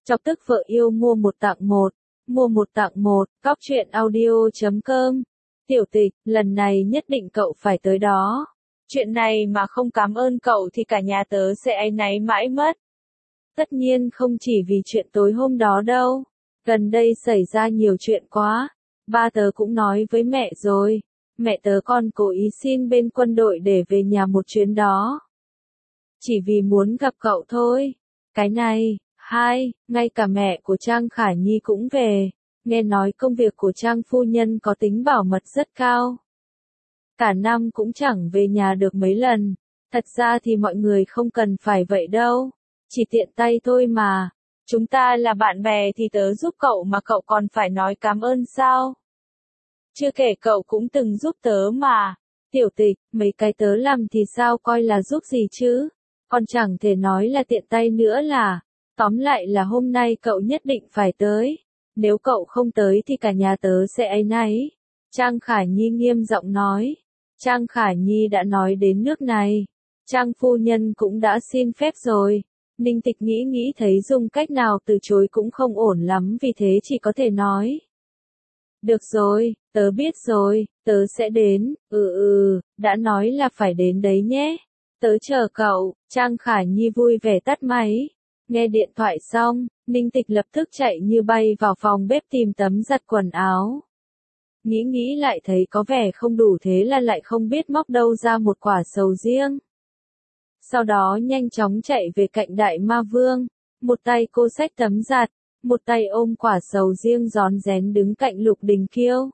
Chọc tức vợ yêu mua một tặng một. Mua một tặng một, cóc truyện audio.com. Tiểu Tịch, lần này nhất định cậu phải tới đó. Chuyện này mà không cảm ơn cậu thì cả nhà tớ sẽ áy náy mãi mất. Tất nhiên không chỉ vì chuyện tối hôm đó đâu. Gần đây xảy ra nhiều chuyện quá. Ba tớ cũng nói với mẹ rồi. Mẹ tớ còn cố ý xin bên quân đội để về nhà một chuyến đó. Chỉ vì muốn gặp cậu thôi. Cái này, ngay cả mẹ của Trang Khả Nhi cũng về. Nghe nói công việc của Trang phu nhân có tính bảo mật rất cao. Cả năm cũng chẳng về nhà được mấy lần. Thật ra thì mọi người không cần phải vậy đâu. Chỉ tiện tay thôi mà. Chúng ta là bạn bè thì tớ giúp cậu mà cậu còn phải nói cảm ơn sao? Chưa kể cậu cũng từng giúp tớ mà. Tiểu Tịch, mấy cái tớ làm thì sao coi là giúp gì chứ? Còn chẳng thể nói là tiện tay nữa là. Tóm lại là hôm nay cậu nhất định phải tới. Nếu cậu không tới thì cả nhà tớ sẽ áy náy. Trang Khả Nhi nghiêm giọng nói. Trang Khả Nhi đã nói đến nước này. Trang phu nhân cũng đã xin phép rồi. Ninh Tịch nghĩ thấy dùng cách nào từ chối cũng không ổn lắm vì thế chỉ có thể nói. Được rồi, tớ biết rồi, tớ sẽ đến, đã nói là phải đến đấy nhé. Tớ chờ cậu, Trang Khả Nhi vui vẻ tắt máy. Nghe điện thoại xong, Ninh Tịch lập tức chạy như bay vào phòng bếp tìm tấm giặt quần áo. Nghĩ lại thấy có vẻ không đủ thế là lại không biết móc đâu ra một quả sầu riêng. Sau đó nhanh chóng chạy về cạnh Đại Ma Vương, một tay cô xách tấm giặt, một tay ôm quả sầu riêng rón rén đứng cạnh Lục Đình Kiêu.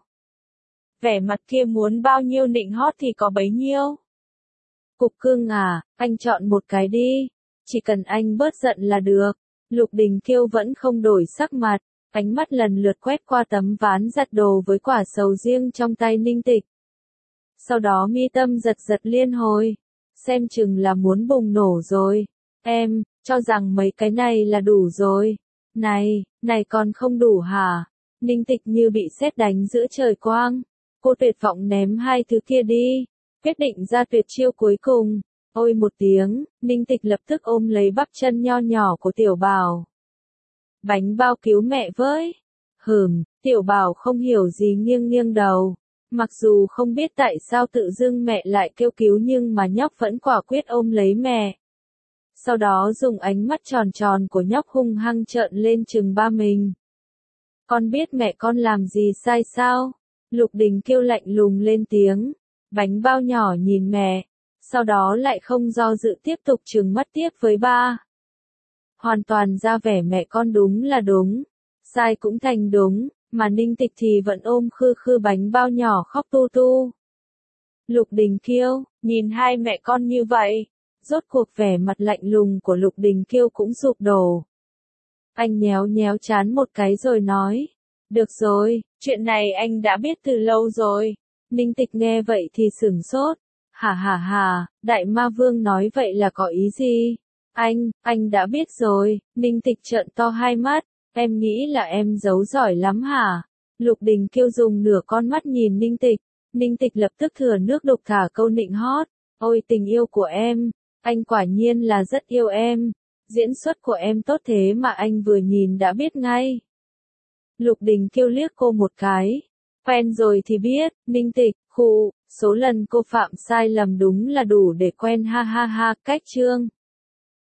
Vẻ mặt kia muốn bao nhiêu nịnh hót thì có bấy nhiêu. Cục cưng à, anh chọn một cái đi, chỉ cần anh bớt giận là được. Lục Đình Kiêu vẫn không đổi sắc mặt, ánh mắt lần lượt quét qua tấm ván giặt đồ với quả sầu riêng trong tay Ninh Tịch. Sau đó mi tâm giật liên hồi, xem chừng là muốn bùng nổ rồi. Em, cho rằng mấy cái này là đủ rồi. Này còn không đủ hả? Ninh Tịch như bị sét đánh giữa trời quang. Cô tuyệt vọng ném hai thứ kia đi, quyết định ra tuyệt chiêu cuối cùng. Ôi một tiếng, Ninh Tịch lập tức ôm lấy bắp chân nho nhỏ của Tiểu Bảo. Bánh bao cứu mẹ với. Tiểu Bảo không hiểu gì nghiêng đầu. Mặc dù không biết tại sao tự dưng mẹ lại kêu cứu nhưng mà nhóc vẫn quả quyết ôm lấy mẹ. Sau đó dùng ánh mắt tròn của nhóc hung hăng trợn lên trừng ba mình. Con biết mẹ con làm gì sai sao? Lục Đình Kiêu lạnh lùng lên tiếng. Bánh bao nhỏ nhìn mẹ. Sau đó lại không do dự tiếp tục trừng mắt tiếp với ba. Hoàn toàn ra vẻ mẹ con đúng là đúng. Sai cũng thành đúng. Mà Ninh Tịch thì vẫn ôm khư bánh bao nhỏ khóc tu. Lục Đình Kiêu, nhìn hai mẹ con như vậy. Rốt cuộc vẻ mặt lạnh lùng của Lục Đình Kiêu cũng sụp đổ. Anh nhéo trán một cái rồi nói. Được rồi, chuyện này anh đã biết từ lâu rồi. Ninh Tịch nghe vậy thì sửng sốt. Hả, Đại Ma Vương nói vậy là có ý gì? Anh đã biết rồi. Ninh Tịch trợn to hai mắt. Em nghĩ là em giấu giỏi lắm hả? Lục Đình Kiêu dùng nửa con mắt nhìn Ninh Tịch. Ninh Tịch lập tức thừa nước đục thả câu nịnh hót. Ôi tình yêu của em, anh quả nhiên là rất yêu em. Diễn xuất của em tốt thế mà anh vừa nhìn đã biết ngay. Lục Đình Kiêu liếc cô một cái. Quen rồi thì biết, Ninh Tịch, số lần cô phạm sai lầm đúng là đủ để quen ha, cách chương.